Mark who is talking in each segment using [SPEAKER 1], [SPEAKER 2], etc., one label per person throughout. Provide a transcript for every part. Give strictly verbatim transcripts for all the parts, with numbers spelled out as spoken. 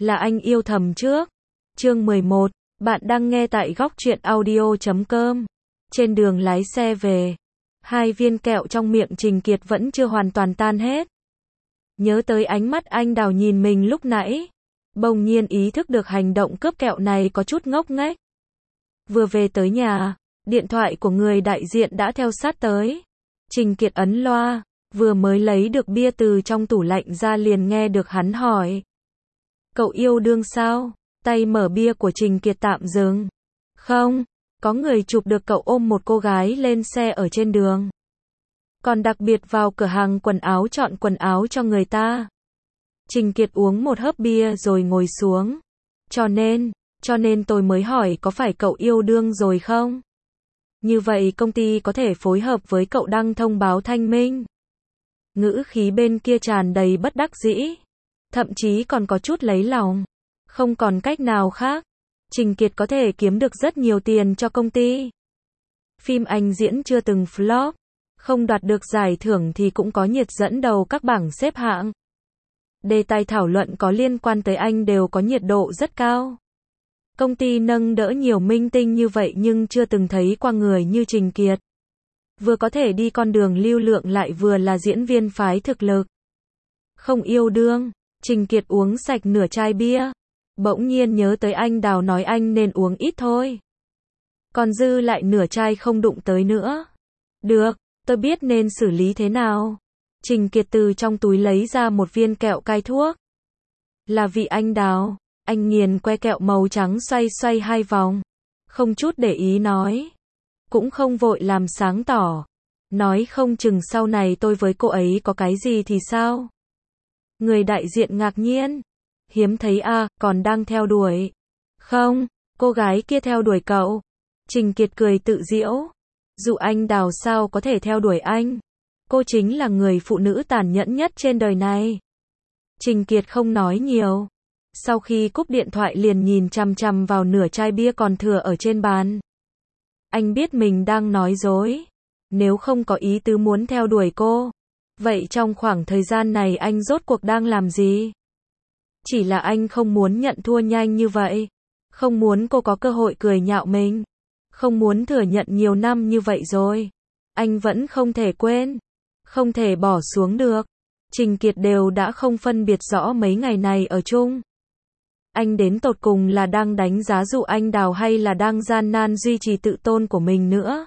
[SPEAKER 1] là anh yêu thầm trước. Chương mười một, bạn đang nghe tại góc truyện audio chấm com. Trên đường lái xe về, hai viên kẹo trong miệng Trình Kiệt vẫn chưa hoàn toàn tan hết. Nhớ tới ánh mắt anh Đào nhìn mình lúc nãy, bỗng nhiên ý thức được hành động cướp kẹo này có chút ngốc nghếch. Vừa về tới nhà, điện thoại của người đại diện đã theo sát tới. Trình Kiệt ấn loa, vừa mới lấy được bia từ trong tủ lạnh ra liền nghe được hắn hỏi. Cậu yêu đương sao? Tay mở bia của Trình Kiệt tạm dừng. Không, có người chụp được cậu ôm một cô gái lên xe ở trên đường. Còn đặc biệt vào cửa hàng quần áo chọn quần áo cho người ta. Trình Kiệt uống một hớp bia rồi ngồi xuống. Cho nên, cho nên tôi mới hỏi có phải cậu yêu đương rồi không? Như vậy công ty có thể phối hợp với cậu đăng thông báo thanh minh. Ngữ khí bên kia tràn đầy bất đắc dĩ. Thậm chí còn có chút lấy lòng. Không còn cách nào khác. Trình Kiệt có thể kiếm được rất nhiều tiền cho công ty. Phim anh diễn chưa từng flop. Không đoạt được giải thưởng thì cũng có nhiệt dẫn đầu các bảng xếp hạng. Đề tài thảo luận có liên quan tới anh đều có nhiệt độ rất cao. Công ty nâng đỡ nhiều minh tinh như vậy nhưng chưa từng thấy qua người như Trình Kiệt. Vừa có thể đi con đường lưu lượng lại vừa là diễn viên phái thực lực. Không yêu đương, Trình Kiệt uống sạch nửa chai bia. Bỗng nhiên nhớ tới anh Đào nói anh nên uống ít thôi. Còn dư lại nửa chai không đụng tới nữa. Được, tôi biết nên xử lý thế nào. Trình Kiệt từ trong túi lấy ra một viên kẹo cai thuốc. Là vị anh Đào. Anh nghiền que kẹo màu trắng xoay xoay hai vòng. Không chút để ý nói. Cũng không vội làm sáng tỏ. Nói không chừng sau này tôi với cô ấy có cái gì thì sao? Người đại diện ngạc nhiên. Hiếm thấy à, còn đang theo đuổi. Không, cô gái kia theo đuổi cậu. Trình Kiệt cười tự giễu. Dù anh Đào sao có thể theo đuổi anh. Cô chính là người phụ nữ tàn nhẫn nhất trên đời này. Trình Kiệt không nói nhiều. Sau khi cúp điện thoại liền nhìn chằm chằm vào nửa chai bia còn thừa ở trên bàn. Anh biết mình đang nói dối. Nếu không có ý tứ muốn theo đuổi cô. Vậy trong khoảng thời gian này anh rốt cuộc đang làm gì? Chỉ là anh không muốn nhận thua nhanh như vậy. Không muốn cô có cơ hội cười nhạo mình. Không muốn thừa nhận nhiều năm như vậy rồi. Anh vẫn không thể quên. Không thể bỏ xuống được. Trình Kiệt đều đã không phân biệt rõ mấy ngày này ở chung. Anh đến tột cùng là đang đánh giá dụ anh Đào hay là đang gian nan duy trì tự tôn của mình nữa.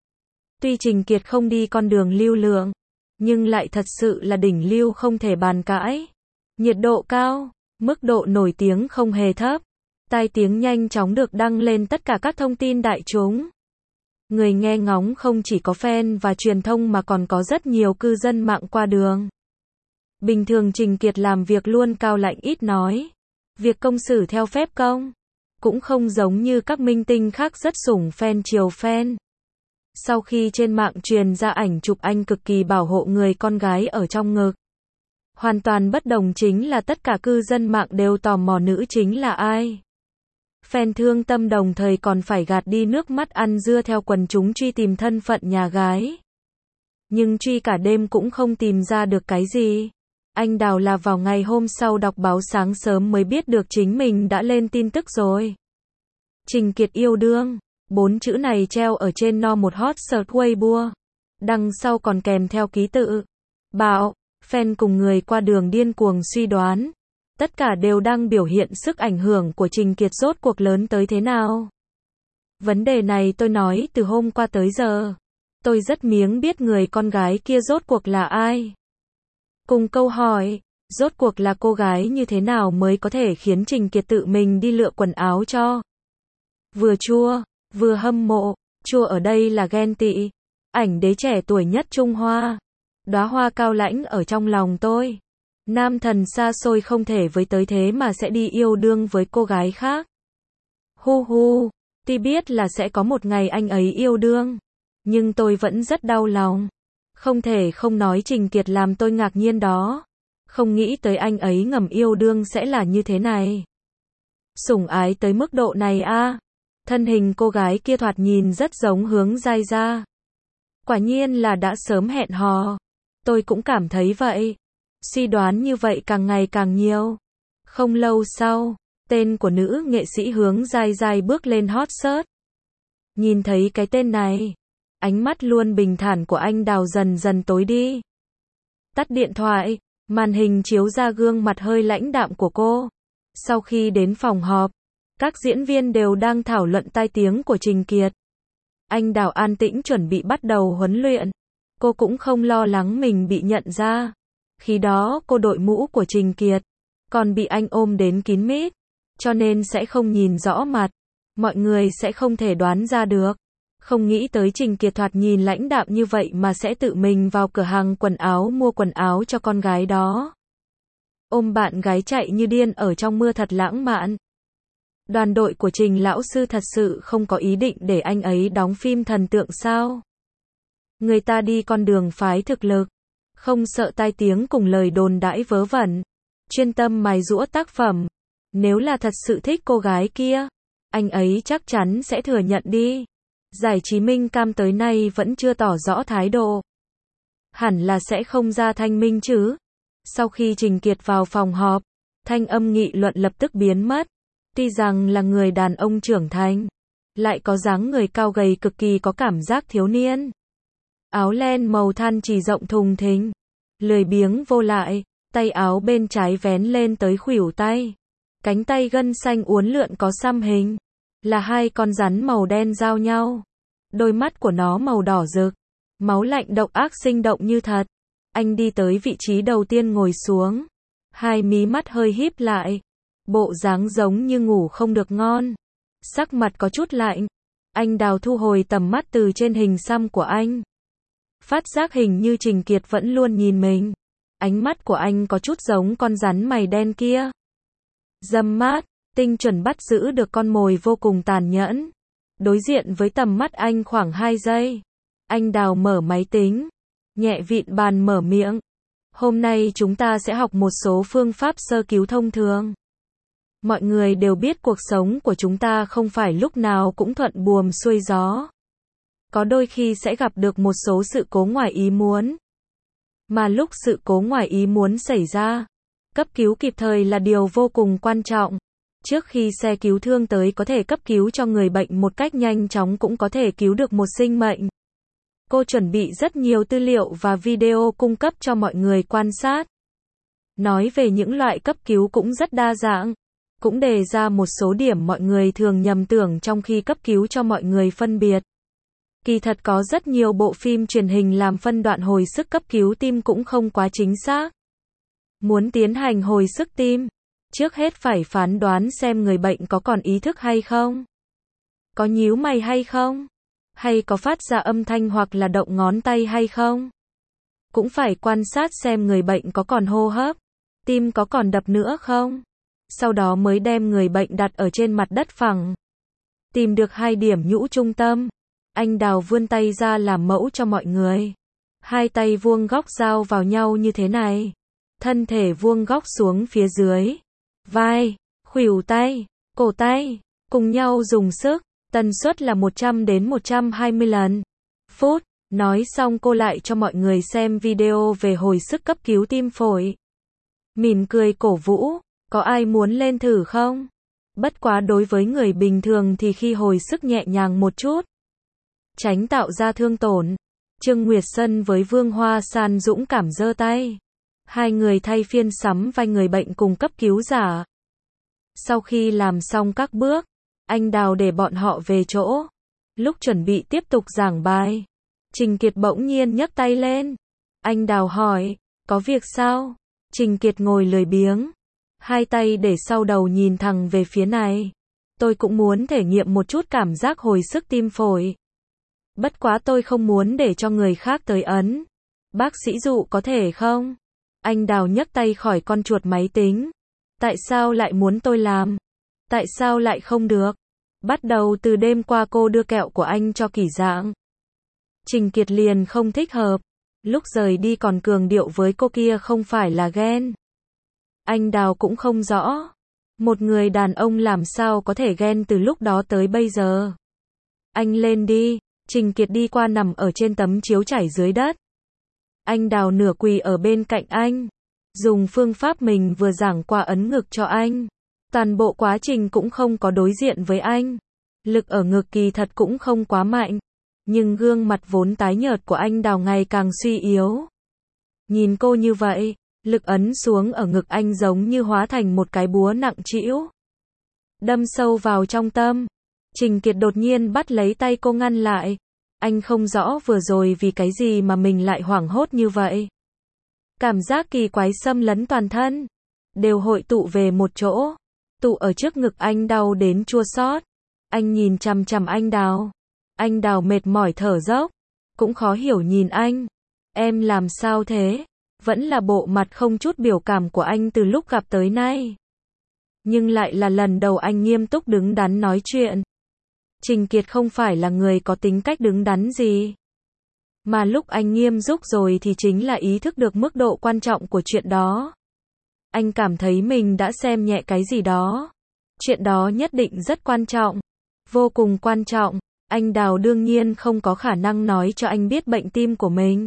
[SPEAKER 1] Tuy Trình Kiệt không đi con đường lưu lượng, nhưng lại thật sự là đỉnh lưu không thể bàn cãi. Nhiệt độ cao, mức độ nổi tiếng không hề thấp. Tai tiếng nhanh chóng được đăng lên tất cả các thông tin đại chúng. Người nghe ngóng không chỉ có fan và truyền thông mà còn có rất nhiều cư dân mạng qua đường. Bình thường Trình Kiệt làm việc luôn cao lạnh ít nói. Việc công xử theo phép công. Cũng không giống như các minh tinh khác rất sủng fan chiều fan. Sau khi trên mạng truyền ra ảnh chụp anh cực kỳ bảo hộ người con gái ở trong ngực. Hoàn toàn bất đồng chính là tất cả cư dân mạng đều tò mò nữ chính là ai. Fan thương tâm đồng thời còn phải gạt đi nước mắt ăn dưa theo quần chúng truy tìm thân phận nhà gái. Nhưng truy cả đêm cũng không tìm ra được cái gì. Anh Đào là vào ngày hôm sau đọc báo sáng sớm mới biết được chính mình đã lên tin tức rồi. Trình Kiệt yêu đương. Bốn chữ này treo ở trên no một hot search Weibo. Đằng sau còn kèm theo ký tự. Bạo, fan cùng người qua đường điên cuồng suy đoán. Tất cả đều đang biểu hiện sức ảnh hưởng của Trình Kiệt rốt cuộc lớn tới thế nào. Vấn đề này tôi nói từ hôm qua tới giờ. Tôi rất miếng biết người con gái kia rốt cuộc là ai. Cùng câu hỏi, rốt cuộc là cô gái như thế nào mới có thể khiến Trình Kiệt tự mình đi lựa quần áo cho. Vừa chua, vừa hâm mộ, chua ở đây là ghen tị. Ảnh đế trẻ tuổi nhất Trung Hoa. Đóa hoa cao lãnh ở trong lòng tôi. Nam thần xa xôi không thể với tới thế mà sẽ đi yêu đương với cô gái khác. Hu hu, tuy biết là sẽ có một ngày anh ấy yêu đương. Nhưng tôi vẫn rất đau lòng. Không thể không nói Trình Kiệt làm tôi ngạc nhiên đó. Không nghĩ tới anh ấy ngầm yêu đương sẽ là như thế này. Sủng ái tới mức độ này a. À. Thân hình cô gái kia thoạt nhìn rất giống Hướng Giai Gia. Quả nhiên là đã sớm hẹn hò. Tôi cũng cảm thấy vậy. Suy đoán như vậy càng ngày càng nhiều. Không lâu sau, tên của nữ nghệ sĩ Hướng Giai Giai bước lên hot search. Nhìn thấy cái tên này, ánh mắt luôn bình thản của anh Đào dần dần tối đi. Tắt điện thoại, màn hình chiếu ra gương mặt hơi lãnh đạm của cô. Sau khi đến phòng họp, các diễn viên đều đang thảo luận tai tiếng của Trình Kiệt. Anh Đào an tĩnh chuẩn bị bắt đầu huấn luyện. Cô cũng không lo lắng mình bị nhận ra. Khi đó cô đội mũ của Trình Kiệt, còn bị anh ôm đến kín mít, cho nên sẽ không nhìn rõ mặt. Mọi người sẽ không thể đoán ra được. Không nghĩ tới Trình Kiệt thoạt nhìn lãnh đạm như vậy mà sẽ tự mình vào cửa hàng quần áo mua quần áo cho con gái đó. Ôm bạn gái chạy như điên ở trong mưa thật lãng mạn. Đoàn đội của Trình lão sư thật sự không có ý định để anh ấy đóng phim thần tượng sao? Người ta đi con đường phái thực lực, không sợ tai tiếng cùng lời đồn đãi vớ vẩn, chuyên tâm mài giũa tác phẩm. Nếu là thật sự thích cô gái kia, anh ấy chắc chắn sẽ thừa nhận đi. Giải trí Minh Cam tới nay vẫn chưa tỏ rõ thái độ. Hẳn là sẽ không ra thanh minh chứ. Sau khi Trình Kiệt vào phòng họp, thanh âm nghị luận lập tức biến mất. Tuy rằng là người đàn ông trưởng thành, lại có dáng người cao gầy cực kỳ có cảm giác thiếu niên. Áo len màu than chỉ rộng thùng thình, lười biếng vô lại, tay áo bên trái vén lên tới khuỷu tay. Cánh tay gân xanh uốn lượn có xăm hình, là hai con rắn màu đen giao nhau. Đôi mắt của nó màu đỏ rực, máu lạnh độc ác sinh động như thật. Anh đi tới vị trí đầu tiên ngồi xuống, hai mí mắt hơi híp lại, bộ dáng giống như ngủ không được ngon. Sắc mặt có chút lạnh. Anh Đào thu hồi tầm mắt từ trên hình xăm của anh. Phát giác hình như Trình Kiệt vẫn luôn nhìn mình. Ánh mắt của anh có chút giống con rắn mày đen kia. Dâm mát, tinh chuẩn bắt giữ được con mồi vô cùng tàn nhẫn. Đối diện với tầm mắt anh khoảng hai giây. Anh Đào mở máy tính, nhẹ vịn bàn mở miệng. Hôm nay chúng ta sẽ học một số phương pháp sơ cứu thông thường. Mọi người đều biết cuộc sống của chúng ta không phải lúc nào cũng thuận buồm xuôi gió. Có đôi khi sẽ gặp được một số sự cố ngoài ý muốn. Mà lúc sự cố ngoài ý muốn xảy ra, cấp cứu kịp thời là điều vô cùng quan trọng. Trước khi xe cứu thương tới có thể cấp cứu cho người bệnh một cách nhanh chóng cũng có thể cứu được một sinh mệnh. Cô chuẩn bị rất nhiều tư liệu và video cung cấp cho mọi người quan sát. Nói về những loại cấp cứu cũng rất đa dạng. Cũng đề ra một số điểm mọi người thường nhầm tưởng trong khi cấp cứu cho mọi người phân biệt. Kỳ thật có rất nhiều bộ phim truyền hình làm phân đoạn hồi sức cấp cứu tim cũng không quá chính xác. Muốn tiến hành hồi sức tim, trước hết phải phán đoán xem người bệnh có còn ý thức hay không, có nhíu mày hay không, hay có phát ra âm thanh hoặc là động ngón tay hay không. Cũng phải quan sát xem người bệnh có còn hô hấp, tim có còn đập nữa không. Sau đó mới đem người bệnh đặt ở trên mặt đất phẳng. Tìm được hai điểm nhũ trung tâm, anh Đào vươn tay ra làm mẫu cho mọi người. Hai tay vuông góc giao vào nhau như thế này. Thân thể vuông góc xuống phía dưới. Vai, khuỷu tay, cổ tay, cùng nhau dùng sức. Tần suất là một trăm đến một trăm hai mươi lần. Phút, nói xong cô lại cho mọi người xem video về hồi sức cấp cứu tim phổi. Mỉm cười cổ vũ. Có ai muốn lên thử không? Bất quá đối với người bình thường thì khi hồi sức nhẹ nhàng một chút, tránh tạo ra thương tổn. Trương Nguyệt Sân với Vương Hoa San dũng cảm giơ tay. Hai người thay phiên sắm vai người bệnh cùng cấp cứu giả. Sau khi làm xong các bước, anh Đào để bọn họ về chỗ. Lúc chuẩn bị tiếp tục giảng bài, Trình Kiệt bỗng nhiên nhấc tay lên. Anh Đào hỏi, có việc sao? Trình Kiệt ngồi lười biếng, hai tay để sau đầu nhìn thẳng về phía này. Tôi cũng muốn thể nghiệm một chút cảm giác hồi sức tim phổi. Bất quá tôi không muốn để cho người khác tới ấn. Bác sĩ dụ có thể không? Anh Đào nhấc tay khỏi con chuột máy tính. Tại sao lại muốn tôi làm? Tại sao lại không được? Bắt đầu từ đêm qua cô đưa kẹo của anh cho Kỷ Dạng. Trình Kiệt liền không thích hợp. Lúc rời đi còn cường điệu với cô kia không phải là ghen. Anh Đào cũng không rõ. Một người đàn ông làm sao có thể ghen từ lúc đó tới bây giờ. Anh lên đi. Trình Kiệt đi qua nằm ở trên tấm chiếu trải dưới đất. Anh Đào nửa quỳ ở bên cạnh anh. Dùng phương pháp mình vừa giảng qua ấn ngực cho anh. Toàn bộ quá trình cũng không có đối diện với anh. Lực ở ngực kỳ thật cũng không quá mạnh. Nhưng gương mặt vốn tái nhợt của anh Đào ngày càng suy yếu. Nhìn cô như vậy, lực ấn xuống ở ngực anh giống như hóa thành một cái búa nặng trĩu. Đâm sâu vào trong tâm. Trình Kiệt đột nhiên bắt lấy tay cô ngăn lại. Anh không rõ vừa rồi vì cái gì mà mình lại hoảng hốt như vậy. Cảm giác kỳ quái xâm lấn toàn thân. Đều hội tụ về một chỗ. Tụ ở trước ngực anh đau đến chua xót. Anh nhìn chằm chằm anh Đào. Anh Đào mệt mỏi thở dốc. Cũng khó hiểu nhìn anh. Em làm sao thế? Vẫn là bộ mặt không chút biểu cảm của anh từ lúc gặp tới nay. Nhưng lại là lần đầu anh nghiêm túc đứng đắn nói chuyện. Trình Kiệt không phải là người có tính cách đứng đắn gì. Mà lúc anh nghiêm túc rồi thì chính là ý thức được mức độ quan trọng của chuyện đó. Anh cảm thấy mình đã xem nhẹ cái gì đó. Chuyện đó nhất định rất quan trọng. Vô cùng quan trọng. Anh Đào đương nhiên không có khả năng nói cho anh biết bệnh tim của mình.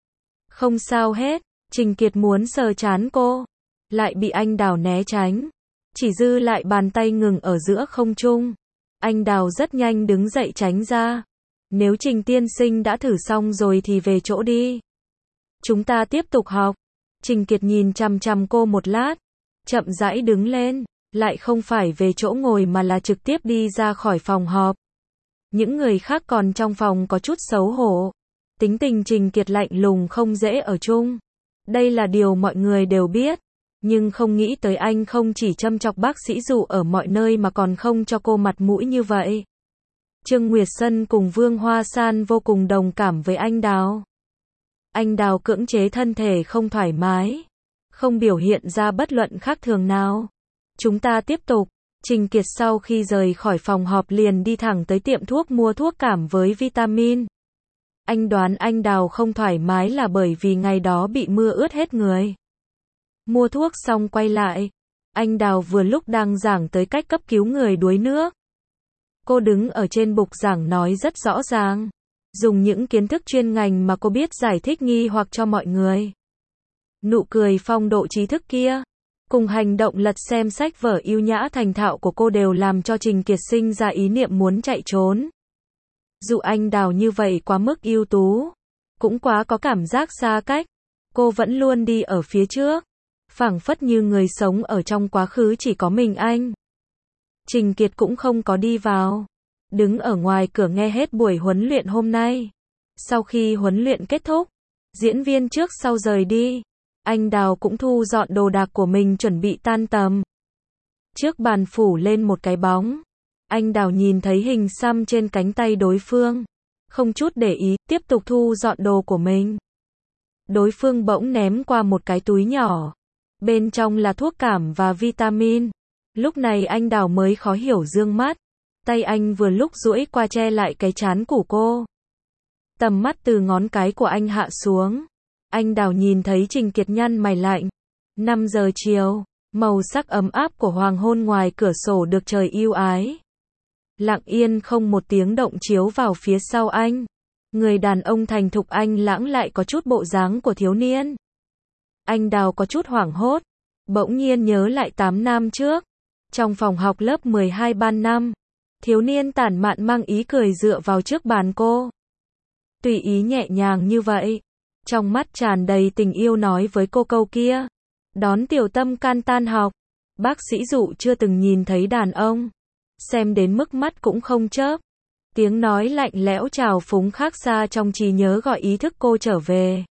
[SPEAKER 1] Không sao hết. Trình Kiệt muốn sờ trán cô. Lại bị anh Đào né tránh. Chỉ dư lại bàn tay ngừng ở giữa không trung. Anh Đào rất nhanh đứng dậy tránh ra. Nếu Trình tiên sinh đã thử xong rồi thì về chỗ đi. Chúng ta tiếp tục học. Trình Kiệt nhìn chằm chằm cô một lát. Chậm rãi đứng lên. Lại không phải về chỗ ngồi mà là trực tiếp đi ra khỏi phòng họp. Những người khác còn trong phòng có chút xấu hổ. Tính tình Trình Kiệt lạnh lùng không dễ ở chung. Đây là điều mọi người đều biết. Nhưng không nghĩ tới anh không chỉ châm chọc bác sĩ Dụ ở mọi nơi mà còn không cho cô mặt mũi như vậy. Trương Nguyệt Sân cùng Vương Hoa San vô cùng đồng cảm với anh Đào. Anh Đào cưỡng chế thân thể không thoải mái. Không biểu hiện ra bất luận khác thường nào. Chúng ta tiếp tục. Trình Kiệt sau khi rời khỏi phòng họp liền đi thẳng tới tiệm thuốc mua thuốc cảm với vitamin. Anh đoán anh Đào không thoải mái là bởi vì ngày đó bị mưa ướt hết người. Mua thuốc xong quay lại. Anh Đào vừa lúc đang giảng tới cách cấp cứu người đuối nước. Cô đứng ở trên bục giảng nói rất rõ ràng. Dùng những kiến thức chuyên ngành mà cô biết giải thích nghi hoặc cho mọi người. Nụ cười phong độ trí thức kia. Cùng hành động lật xem sách vở yêu nhã thành thạo của cô đều làm cho Trình Kiệt sinh ra ý niệm muốn chạy trốn. Dù anh Đào như vậy quá mức ưu tú. Cũng quá có cảm giác xa cách. Cô vẫn luôn đi ở phía trước. Phảng phất như người sống ở trong quá khứ chỉ có mình anh. Trình Kiệt cũng không có đi vào. Đứng ở ngoài cửa nghe hết buổi huấn luyện hôm nay. Sau khi huấn luyện kết thúc, diễn viên trước sau rời đi. Anh Đào cũng thu dọn đồ đạc của mình chuẩn bị tan tầm. Trước bàn phủ lên một cái bóng. Anh Đào nhìn thấy hình xăm trên cánh tay đối phương. Không chút để ý, tiếp tục thu dọn đồ của mình. Đối phương bỗng ném qua một cái túi nhỏ. Bên trong là thuốc cảm và vitamin. Lúc này anh Đào mới khó hiểu dương mắt. Tay anh vừa lúc duỗi qua che lại cái trán của cô. Tầm mắt từ ngón cái của anh hạ xuống. Anh Đào nhìn thấy Trình Kiệt nhăn mày lạnh. năm giờ chiều, màu sắc ấm áp của hoàng hôn ngoài cửa sổ được trời yêu ái. Lặng yên không một tiếng động chiếu vào phía sau anh. Người đàn ông thành thục anh lãng lại có chút bộ dáng của thiếu niên. Anh Đào có chút hoảng hốt. Bỗng nhiên nhớ lại tám năm trước. Trong phòng học lớp mười hai ban năm. Thiếu niên tản mạn mang ý cười dựa vào trước bàn cô. Tùy ý nhẹ nhàng như vậy. Trong mắt tràn đầy tình yêu nói với cô câu kia. Đón tiểu tâm can tan học. Bác sĩ Dụ chưa từng nhìn thấy đàn ông. Xem đến mức mắt cũng không chớp. Tiếng nói lạnh lẽo trào phúng khác xa trong trí nhớ gọi ý thức cô trở về.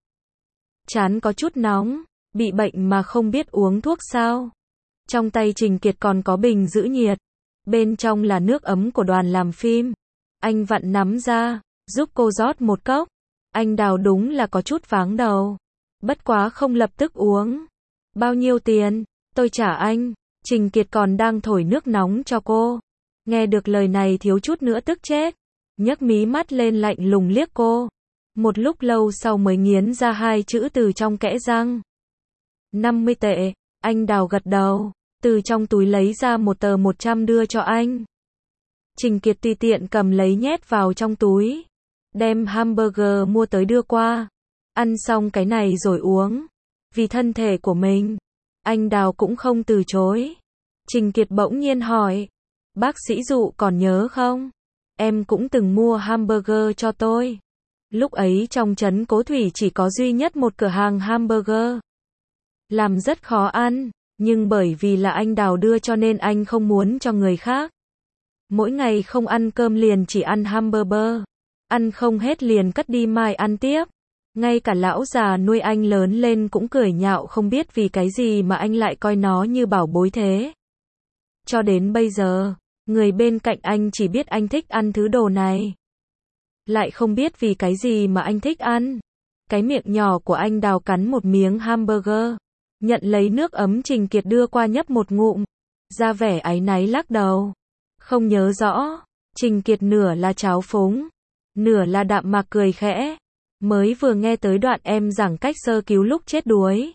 [SPEAKER 1] Trán có chút nóng. Bị bệnh mà không biết uống thuốc sao? Trong tay Trình Kiệt còn có bình giữ nhiệt. Bên trong là nước ấm của đoàn làm phim. Anh vặn nắm ra, giúp cô rót một cốc. Anh Đào đúng là có chút váng đầu. Bất quá không lập tức uống. Bao nhiêu tiền? Tôi trả anh. Trình Kiệt còn đang thổi nước nóng cho cô. Nghe được lời này thiếu chút nữa tức chết. Nhấc mí mắt lên lạnh lùng liếc cô. Một lúc lâu sau mới nghiến ra hai chữ từ trong kẽ răng. năm mươi tệ. Anh Đào gật đầu. Từ trong túi lấy ra một tờ một trăm đưa cho anh. Trình Kiệt tùy tiện cầm lấy nhét vào trong túi. Đem hamburger mua tới đưa qua. Ăn xong cái này rồi uống. Vì thân thể của mình, anh Đào cũng không từ chối. Trình Kiệt bỗng nhiên hỏi, bác sĩ Dụ còn nhớ không? Em cũng từng mua hamburger cho tôi. Lúc ấy trong trấn Cố Thủy chỉ có duy nhất một cửa hàng hamburger. Làm rất khó ăn, nhưng bởi vì là anh Đào đưa cho nên anh không muốn cho người khác. Mỗi ngày không ăn cơm liền chỉ ăn hamburger. Ăn không hết liền cất đi mai ăn tiếp. Ngay cả lão già nuôi anh lớn lên cũng cười nhạo không biết vì cái gì mà anh lại coi nó như bảo bối thế. Cho đến bây giờ, người bên cạnh anh chỉ biết anh thích ăn thứ đồ này. Lại không biết vì cái gì mà anh thích ăn. Cái miệng nhỏ của anh Đào cắn một miếng hamburger. Nhận lấy nước ấm Trình Kiệt đưa qua nhấp một ngụm. Ra vẻ áy náy lắc đầu. Không nhớ rõ. Trình Kiệt nửa là tráo phúng, nửa là đạm mạc cười khẽ. Mới vừa nghe tới đoạn em giảng cách sơ cứu lúc chết đuối.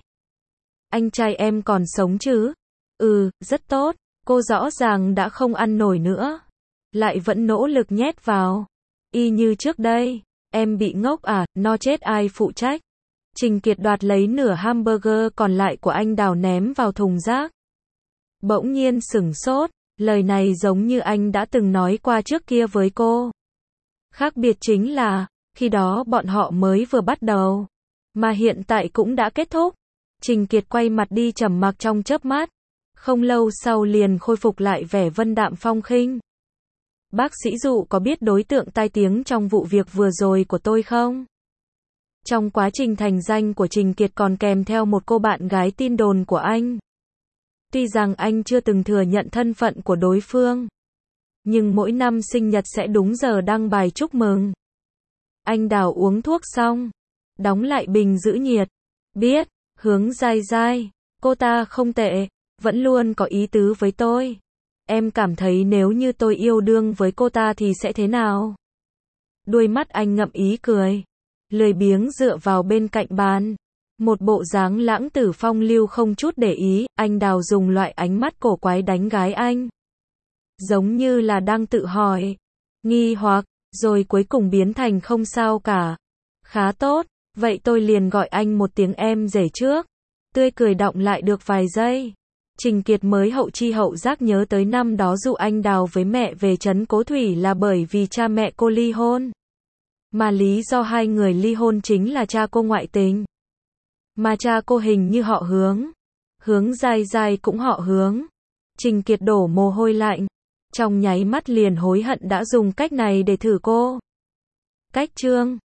[SPEAKER 1] Anh trai em còn sống chứ? Ừ, rất tốt. Cô rõ ràng đã không ăn nổi nữa. Lại vẫn nỗ lực nhét vào. Y như trước đây. Em bị ngốc à, no chết ai phụ trách? Trình Kiệt đoạt lấy nửa hamburger còn lại của anh Đào ném vào thùng rác. Bỗng nhiên sửng sốt. Lời này giống như anh đã từng nói qua trước kia với cô. Khác biệt chính là, khi đó bọn họ mới vừa bắt đầu, mà hiện tại cũng đã kết thúc. Trình Kiệt quay mặt đi trầm mặc trong chớp mắt. Không lâu sau liền khôi phục lại vẻ vân đạm phong khinh. Bác sĩ Dụ có biết đối tượng tai tiếng trong vụ việc vừa rồi của tôi không? Trong quá trình thành danh của Trình Kiệt còn kèm theo một cô bạn gái tin đồn của anh. Tuy rằng anh chưa từng thừa nhận thân phận của đối phương, nhưng mỗi năm sinh nhật sẽ đúng giờ đăng bài chúc mừng. Anh Đào uống thuốc xong, đóng lại bình giữ nhiệt. Biết, Hướng dai dai, cô ta không tệ, vẫn luôn có ý tứ với tôi. Em cảm thấy nếu như tôi yêu đương với cô ta thì sẽ thế nào? Đuôi mắt anh ngậm ý cười, lười biếng dựa vào bên cạnh bàn. Một bộ dáng lãng tử phong lưu không chút để ý, anh Đào dùng loại ánh mắt cổ quái đánh gái anh. Giống như là đang tự hỏi, nghi hoặc, rồi cuối cùng biến thành không sao cả. Khá tốt, vậy tôi liền gọi anh một tiếng em rể trước. Tươi cười đọng lại được vài giây. Trình Kiệt mới hậu chi hậu giác nhớ tới năm đó dụ anh Đào với mẹ về trấn Cố Thủy là bởi vì cha mẹ cô ly hôn. Mà lý do hai người ly hôn chính là cha cô ngoại tình. Mà cha cô hình như họ Hướng. Hướng dai dai cũng họ Hướng. Trình Kiệt đổ mồ hôi lạnh. Trong nháy mắt liền hối hận đã dùng cách này để thử cô. Cách chương